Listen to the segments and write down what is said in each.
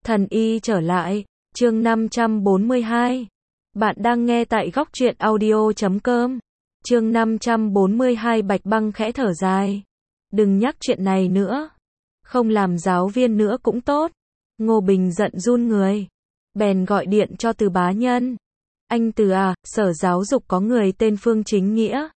Thần y trở lại, chương 542. Bạn đang nghe tại góc truyện audio.com. Chương 542 Bạch Băng khẽ thở dài. Đừng nhắc chuyện này nữa. Không làm giáo viên nữa cũng tốt. Ngô Bình giận run người. Bèn gọi điện cho Từ bá nhân. Anh Từ à, sở giáo dục có người tên Phương Chính Nghĩa.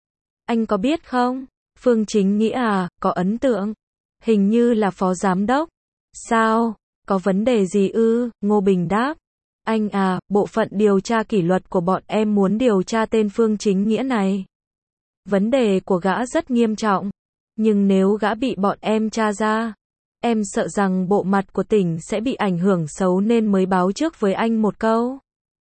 Anh có biết không? Phương Chính Nghĩa à, có ấn tượng. Hình như là phó giám đốc. Sao? Có vấn đề gì ư? Ngô Bình đáp. Anh à, bộ phận điều tra kỷ luật của bọn em muốn điều tra tên Phương Chính Nghĩa này. Vấn đề của gã rất nghiêm trọng. Nhưng nếu gã bị bọn em tra ra, em sợ rằng bộ mặt của tỉnh sẽ bị ảnh hưởng xấu nên mới báo trước với anh một câu.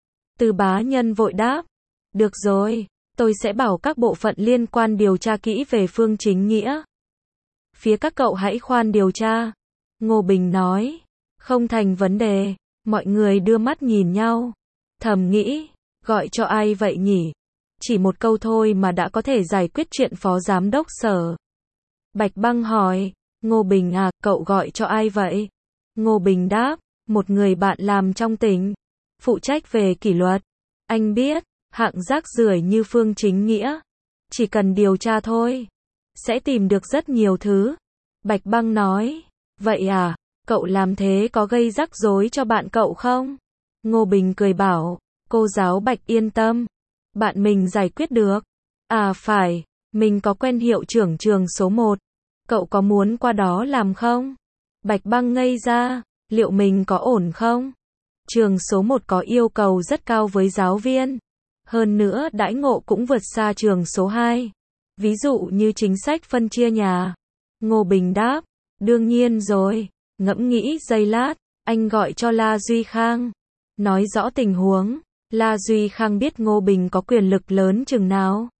Từ bá nhân vội đáp. Được rồi, tôi sẽ bảo các bộ phận liên quan điều tra kỹ về Phương Chính Nghĩa. Phía các cậu hãy khoan điều tra. Ngô Bình nói. Không thành vấn đề. Mọi người đưa mắt nhìn nhau. Thầm nghĩ, gọi cho ai vậy nhỉ? Chỉ một câu thôi mà đã có thể giải quyết chuyện phó giám đốc sở. Bạch Băng hỏi, Ngô Bình à, cậu gọi cho ai vậy? Ngô Bình đáp, một người bạn làm trong tỉnh, phụ trách về kỷ luật. Anh biết, hạng rác rưởi như Phương Chính Nghĩa, chỉ cần điều tra thôi, sẽ tìm được rất nhiều thứ. Bạch Băng nói, vậy à, cậu làm thế có gây rắc rối cho bạn cậu không? Ngô Bình cười bảo, cô giáo Bạch yên tâm, bạn mình giải quyết được. À phải, mình có quen hiệu trưởng trường số 1. Cậu có muốn qua đó làm không? Bạch Băng ngây ra, liệu mình có ổn không? Trường số 1 có yêu cầu rất cao với giáo viên. Hơn nữa đãi ngộ cũng vượt xa trường số 2. Ví dụ như chính sách phân chia nhà. Ngô Bình đáp, đương nhiên rồi. Ngẫm nghĩ giây lát, anh gọi cho La Duy Khang. Nói rõ tình huống. La Duy Khang biết Ngô Bình có quyền lực lớn chừng nào.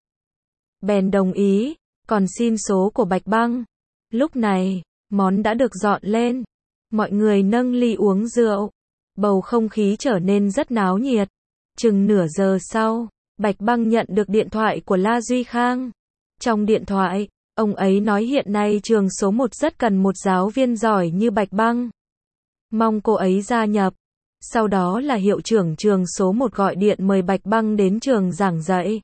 Bèn đồng ý, còn xin số của Bạch Băng. Lúc này, món đã được dọn lên. Mọi người nâng ly uống rượu. Bầu không khí trở nên rất náo nhiệt. Chừng nửa giờ sau, Bạch Băng nhận được điện thoại của La Duy Khang. Trong điện thoại, ông ấy nói hiện nay trường số 1 rất cần một giáo viên giỏi như Bạch Băng. Mong cô ấy gia nhập. Sau đó là hiệu trưởng trường số 1 gọi điện mời Bạch Băng đến trường giảng dạy.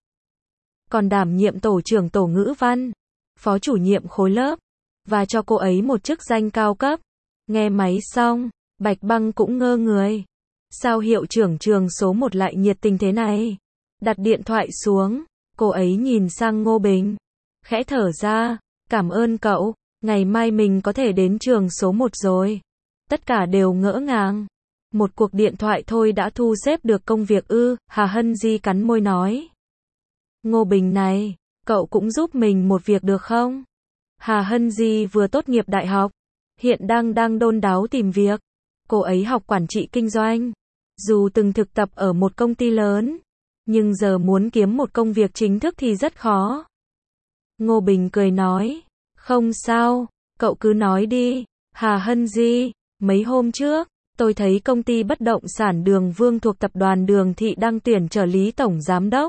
Còn đảm nhiệm tổ trưởng tổ ngữ văn, phó chủ nhiệm khối lớp, và cho cô ấy một chức danh cao cấp. Nghe máy xong, Bạch Băng cũng ngơ người. Sao hiệu trưởng trường số 1 lại nhiệt tình thế này? Đặt điện thoại xuống, cô ấy nhìn sang Ngô Bình. Khẽ thở ra, cảm ơn cậu, ngày mai mình có thể đến trường số 1 rồi. Tất cả đều ngỡ ngàng. Một cuộc điện thoại thôi đã thu xếp được công việc ư? Hà Hân Di cắn môi nói. Ngô Bình này, cậu cũng giúp mình một việc được không? Hà Hân Di vừa tốt nghiệp đại học, hiện đang đôn đáo tìm việc. Cô ấy học quản trị kinh doanh. Dù từng thực tập ở một công ty lớn, nhưng giờ muốn kiếm một công việc chính thức thì rất khó. Ngô Bình cười nói, không sao, cậu cứ nói đi. Hà Hân Di, mấy hôm trước, tôi thấy công ty bất động sản Đường Vương thuộc tập đoàn Đường Thị đang tuyển trợ lý tổng giám đốc.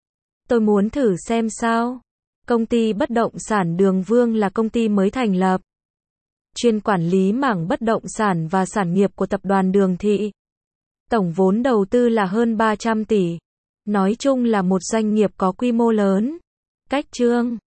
Tôi muốn thử xem sao. Công ty bất động sản Đường Vương là công ty mới thành lập, chuyên quản lý mảng bất động sản và sản nghiệp của tập đoàn Đường Thị. Tổng vốn đầu tư là hơn 300 tỷ. Nói chung là một doanh nghiệp có quy mô lớn. Cách chương